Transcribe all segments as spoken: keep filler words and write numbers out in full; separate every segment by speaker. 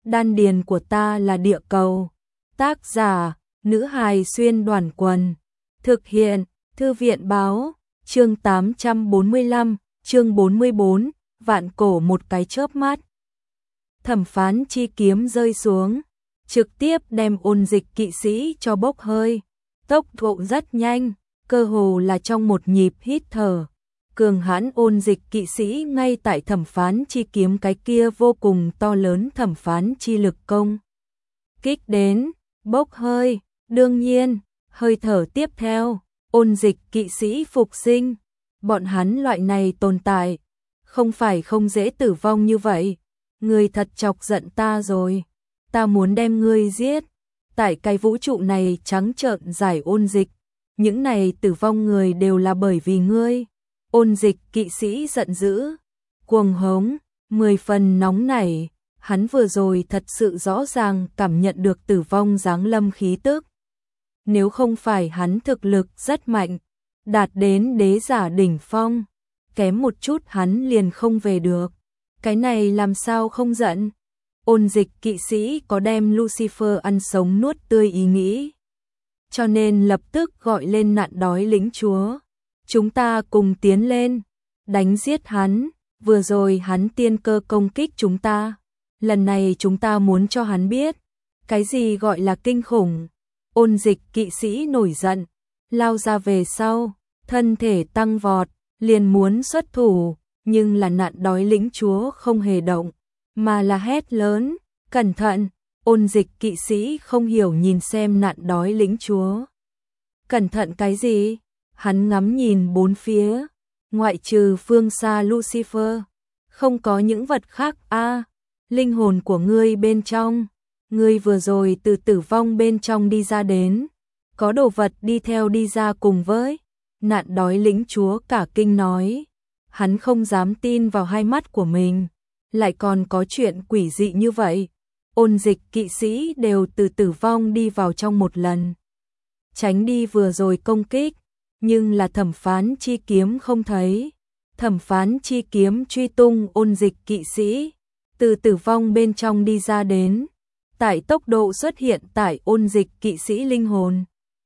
Speaker 1: đan điền của ta là địa cầu. Tác giả, nữ hài xuyên đoàn quần. Thực hiện, thư viện báo, chương tám trăm bốn mươi lăm, chương bốn mươi bốn, vạn cổ một cái chớp mắt. Thẩm Phán chi kiếm rơi xuống, trực tiếp đem Ôn Dịch kỵ sĩ cho bốc hơi. Tốc độ rất nhanh, cơ hồ là trong một nhịp hít thở. Cường hãn Ôn Dịch kỵ sĩ ngay tại Thẩm Phán chi kiếm cái kia vô cùng to lớn Thẩm Phán chi lực công kích đến, bốc hơi. Đương nhiên, hơi thở tiếp theo, Ôn Dịch kỵ sĩ phục sinh. Bọn hắn loại này tồn tại, không phải không dễ tử vong như vậy. Ngươi thật chọc giận ta rồi, ta muốn đem ngươi giết. Tại cái vũ trụ này trắng trợn giải ôn dịch, những này tử vong người đều là bởi vì ngươi. Ôn Dịch kỵ sĩ giận dữ, cuồng hống, mười phần nóng nảy, hắn vừa rồi thật sự rõ ràng cảm nhận được tử vong giáng lâm khí tức. Nếu không phải hắn thực lực rất mạnh, đạt đến đế giả đỉnh phong, kém một chút hắn liền không về được. Cái này làm sao không giận? Ôn Dịch kỵ sĩ có đem Lucifer ăn sống nuốt tươi ý nghĩ, cho nên lập tức gọi lên nạn đói lĩnh chúa. Chúng ta cùng tiến lên, đánh giết hắn. Vừa rồi hắn tiên cơ công kích chúng ta, lần này chúng ta muốn cho hắn biết cái gì gọi là kinh khủng. Ôn Dịch kỵ sĩ nổi giận, lao ra về sau, thân thể tăng vọt, liền muốn xuất thủ, nhưng là nạn đói lĩnh chúa không hề động, mà là hét lớn, cẩn thận. Ôn Dịch kỵ sĩ không hiểu nhìn xem nạn đói lĩnh chúa. Cẩn thận cái gì? Hắn ngắm nhìn bốn phía, ngoại trừ phương xa Lucifer, không có những vật khác. A, à, linh hồn của ngươi bên trong, ngươi vừa rồi từ tử vong bên trong đi ra đến, có đồ vật đi theo đi ra cùng với. Nạn đói lĩnh chúa cả kinh nói, hắn không dám tin vào hai mắt của mình, lại còn có chuyện quỷ dị như vậy. Ôn Dịch kỵ sĩ đều từ tử vong đi vào trong một lần, tránh đi vừa rồi công kích, nhưng là Thẩm Phán chi kiếm không thấy. Thẩm Phán chi kiếm truy tung Ôn Dịch kỵ sĩ, từ tử vong bên trong đi ra đến, tại tốc độ xuất hiện tại Ôn Dịch kỵ sĩ linh hồn.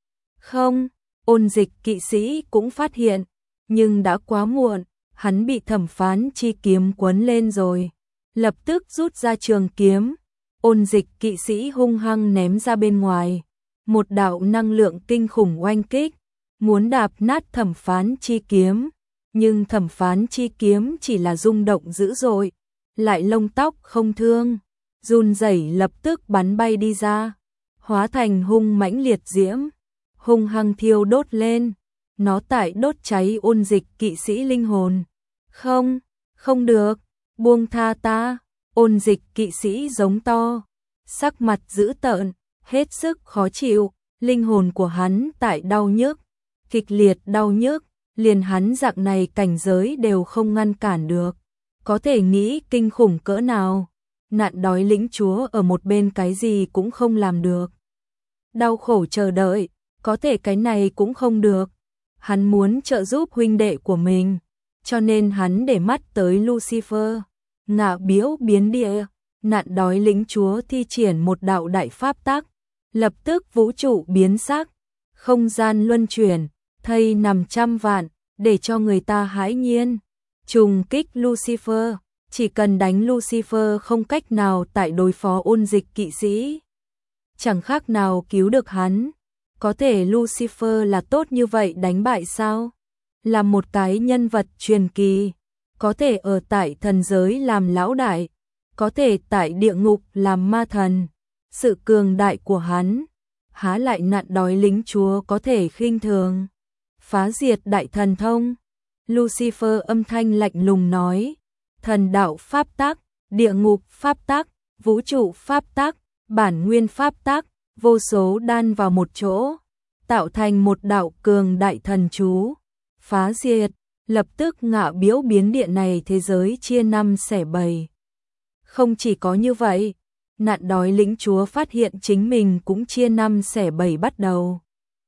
Speaker 1: Không, Ôn Dịch kỵ sĩ cũng phát hiện, nhưng đã quá muộn, hắn bị Thẩm Phán chi kiếm quấn lên rồi, lập tức rút ra trường kiếm. Ôn Dịch kỵ sĩ hung hăng ném ra bên ngoài, một đạo năng lượng kinh khủng oanh kích, muốn đạp nát Thẩm Phán chi kiếm, nhưng Thẩm Phán chi kiếm chỉ là rung động dữ dội, lại lông tóc không thương, run rẩy lập tức bắn bay đi ra, hóa thành hung mãnh liệt diễm, hung hăng thiêu đốt lên, nó tại đốt cháy Ôn Dịch kỵ sĩ linh hồn. Không, không được, buông tha ta. Ôn Dịch kỵ sĩ giống to, sắc mặt dữ tợn, hết sức khó chịu, linh hồn của hắn tại đau nhức, kịch liệt đau nhức, liền hắn dạng này cảnh giới đều không ngăn cản được, có thể nghĩ kinh khủng cỡ nào. Nạn đói lĩnh chúa ở một bên cái gì cũng không làm được, đau khổ chờ đợi, có thể cái này cũng không được. Hắn muốn trợ giúp huynh đệ của mình, cho nên hắn để mắt tới Lucifer. Ngạ biếu biến địa, nạn đói lĩnh chúa thi triển một đạo đại pháp tắc, lập tức vũ trụ biến sắc, không gian luân chuyển, thây nằm trăm vạn, để cho người ta hãi nhiên. Trùng kích Lucifer, chỉ cần đánh Lucifer không cách nào tại đối phó Ôn Dịch kỵ sĩ, chẳng khác nào cứu được hắn. Có thể Lucifer là tốt như vậy đánh bại sao? Là một cái nhân vật truyền kỳ, có thể ở tại thần giới làm lão đại, có thể tại địa ngục làm ma thần. Sự cường đại của hắn, há lại nạn đói lĩnh chúa có thể khinh thường. Phá diệt đại thần thông. Lucifer âm thanh lạnh lùng nói, thần đạo pháp tắc, địa ngục pháp tắc, vũ trụ pháp tắc, bản nguyên pháp tắc, vô số đan vào một chỗ, tạo thành một đạo cường đại thần chú, phá diệt. Lập tức ngạ biếu biến địa này thế giới chia năm xẻ bảy. Không chỉ có như vậy, nạn đói lĩnh chúa phát hiện chính mình cũng chia năm xẻ bảy bắt đầu.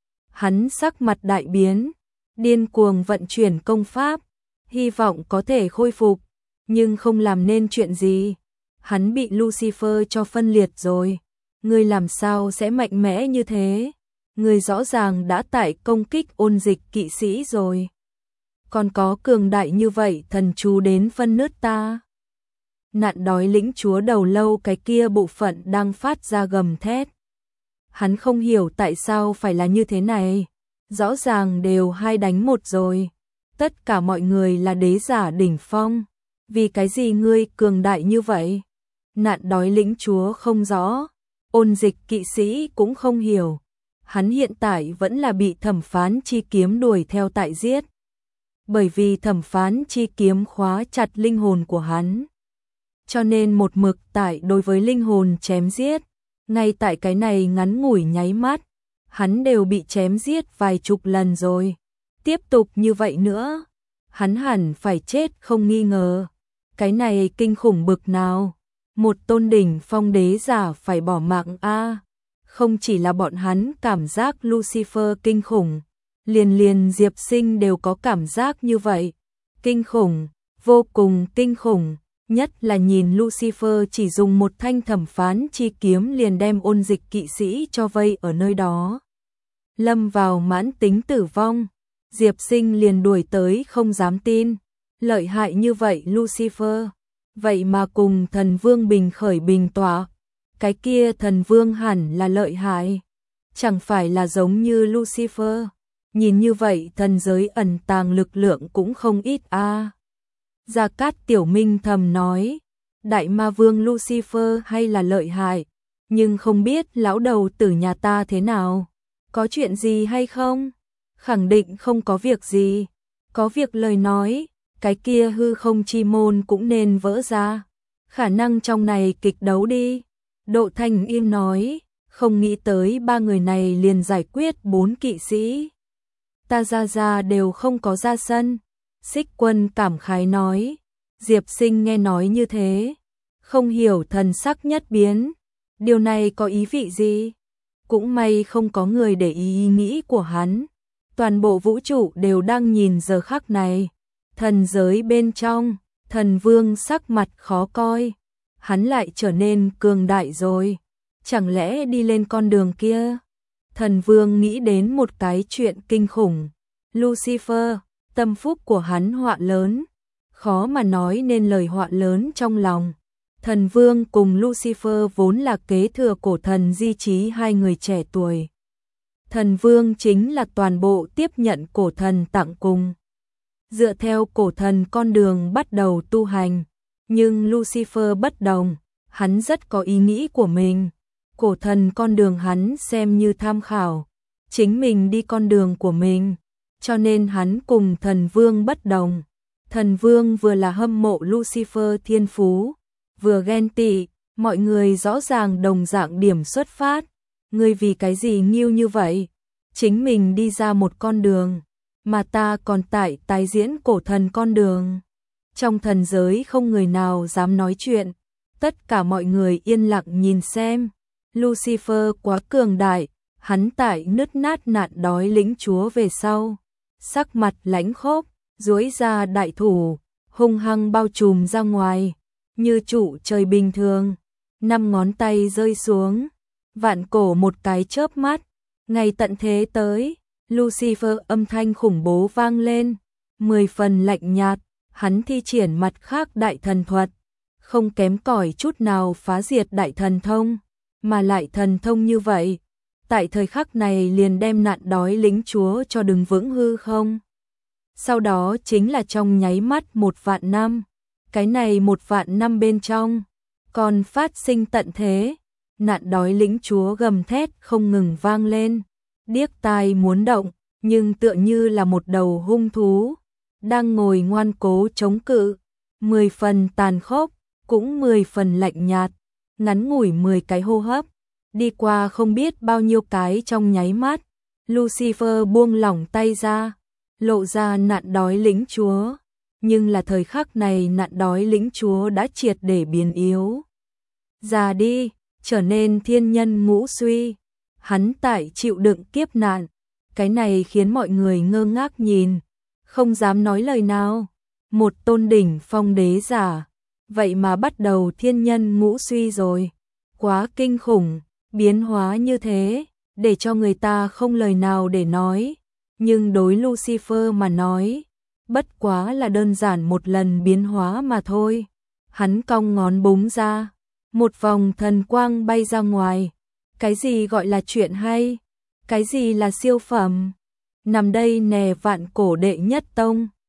Speaker 1: Hắn sắc mặt đại biến, điên cuồng vận chuyển công pháp, hy vọng có thể khôi phục, nhưng không làm nên chuyện gì. hắn bị Lucifer cho phân liệt rồi. Ngươi làm sao sẽ mạnh mẽ như thế? Ngươi rõ ràng đã tại công kích ôn dịch kỵ sĩ rồi. Còn có cường đại như vậy thần chú đến phân nứt ta. Nạn đói lĩnh chúa đầu lâu cái kia bộ phận đang phát ra gầm thét. Hắn không hiểu tại sao phải là như thế này. Rõ ràng đều hai đánh một rồi. Tất cả mọi người là đế giả đỉnh phong. Vì cái gì ngươi cường đại như vậy? Nạn đói lĩnh chúa không rõ. Ôn dịch kỵ sĩ cũng không hiểu. Hắn hiện tại vẫn là bị thẩm phán chi kiếm đuổi theo tại giết. Bởi vì thẩm phán chi kiếm khóa chặt linh hồn của hắn. Cho nên một mực tại đối với linh hồn chém giết. Ngay tại cái này ngắn ngủi nháy mắt. Hắn đều bị chém giết vài chục lần rồi. Tiếp tục như vậy nữa. Hắn hẳn phải chết không nghi ngờ. Cái này kinh khủng bực nào. Một tôn đỉnh phong đế giả phải bỏ mạng a. Không chỉ là bọn hắn cảm giác Lucifer kinh khủng. Liền liền Diệp Sinh đều có cảm giác như vậy. Kinh khủng, vô cùng kinh khủng. Nhất là nhìn Lucifer chỉ dùng một thanh thẩm phán chi kiếm liền đem ôn dịch kỵ sĩ cho vây ở nơi đó. Lâm vào mãn tính tử vong. Diệp Sinh liền đuổi tới không dám tin. Lợi hại như vậy Lucifer. Vậy mà cùng thần vương bình khởi bình tọa. Cái kia thần vương hẳn là lợi hại. Chẳng phải là giống như Lucifer. Nhìn như vậy thần giới ẩn tàng lực lượng cũng không ít a. À. Gia Cát Tiểu Minh thầm nói. Đại ma vương Lucifer hay là lợi hại. Nhưng không biết lão đầu tử nhà ta thế nào. Có chuyện gì hay không? Khẳng định không có việc gì. Có việc lời nói. Cái kia hư không chi môn cũng nên vỡ ra. Khả năng trong này kịch đấu đi. Độ Thanh Im nói. Không nghĩ tới ba người này liền giải quyết bốn kỵ sĩ. Ta ra ra đều không có ra sân. Xích Quân cảm khái nói. Diệp Sinh nghe nói như thế. Không hiểu thần sắc nhất biến. Điều này có ý vị gì? Cũng may không có người để ý ý nghĩ của hắn. Toàn bộ vũ trụ đều đang nhìn giờ khắc này. Thần giới bên trong, thần vương sắc mặt khó coi. Hắn lại trở nên cường đại rồi. Chẳng lẽ đi lên con đường kia? Thần vương nghĩ đến một cái chuyện kinh khủng. Lucifer, tâm phúc của hắn họa lớn. Khó mà nói nên lời họa lớn trong lòng. Thần vương cùng Lucifer vốn là kế thừa cổ thần di trí hai người trẻ tuổi. Thần vương chính là toàn bộ tiếp nhận cổ thần tặng cùng. Dựa theo cổ thần con đường bắt đầu tu hành. Nhưng Lucifer bất đồng, hắn rất có ý nghĩ của mình. Cổ thần con đường hắn xem như tham khảo. Chính mình đi con đường của mình. Cho nên hắn cùng thần vương bất đồng. Thần vương vừa là hâm mộ Lucifer thiên phú. Vừa ghen tị, mọi người rõ ràng đồng dạng điểm xuất phát. Ngươi vì cái gì nghiêu như vậy? Chính mình đi ra một con đường. Mà ta còn tại tái diễn cổ thần con đường. Trong thần giới không người nào dám nói chuyện. Tất cả mọi người yên lặng nhìn xem. Lucifer quá cường đại. Hắn tại nứt nát nạn đói lĩnh chúa về sau. Sắc mặt lãnh khốc, duỗi ra đại thủ, hung hăng bao trùm ra ngoài. Như trụ trời bình thường. Năm ngón tay rơi xuống. Vạn cổ một cái chớp mắt. Ngày tận thế tới. Lucifer âm thanh khủng bố vang lên. Mười phần lạnh nhạt. Hắn thi triển mặt khác đại thần thuật. Không kém cỏi chút nào phá diệt đại thần thông. Mà lại thần thông như vậy. Tại thời khắc này liền đem nạn đói lĩnh chúa cho đứng vững hư không. Sau đó chính là trong nháy mắt một vạn năm. Cái này một vạn năm bên trong. Còn phát sinh tận thế. Nạn đói lĩnh chúa gầm thét không ngừng vang lên. Điếc tai muốn động. Nhưng tựa như là một đầu hung thú. Đang ngồi ngoan cố chống cự. Mười phần tàn khốc. Cũng mười phần lạnh nhạt. Ngắn ngủi mười cái hô hấp. Đi qua không biết bao nhiêu cái trong nháy mắt. Lucifer buông lỏng tay ra. Lộ ra nạn đói lĩnh chúa. Nhưng là thời khắc này nạn đói lĩnh chúa đã triệt để biến yếu. Già đi, trở nên thiên nhân ngũ suy. Hắn tại chịu đựng kiếp nạn. Cái này khiến mọi người ngơ ngác nhìn. Không dám nói lời nào. Một tôn đỉnh phong đế giả. vậy mà bắt đầu thiên nhân ngũ suy rồi. Quá kinh khủng, biến hóa như thế, để cho người ta không lời nào để nói. Nhưng đối Lucifer mà nói, bất quá là đơn giản một lần biến hóa mà thôi. Hắn cong ngón búng ra, một vòng thần quang bay ra ngoài. Cái gì gọi là chuyện hay? Cái gì là siêu phẩm? Nằm đây nè vạn cổ đệ nhất tông.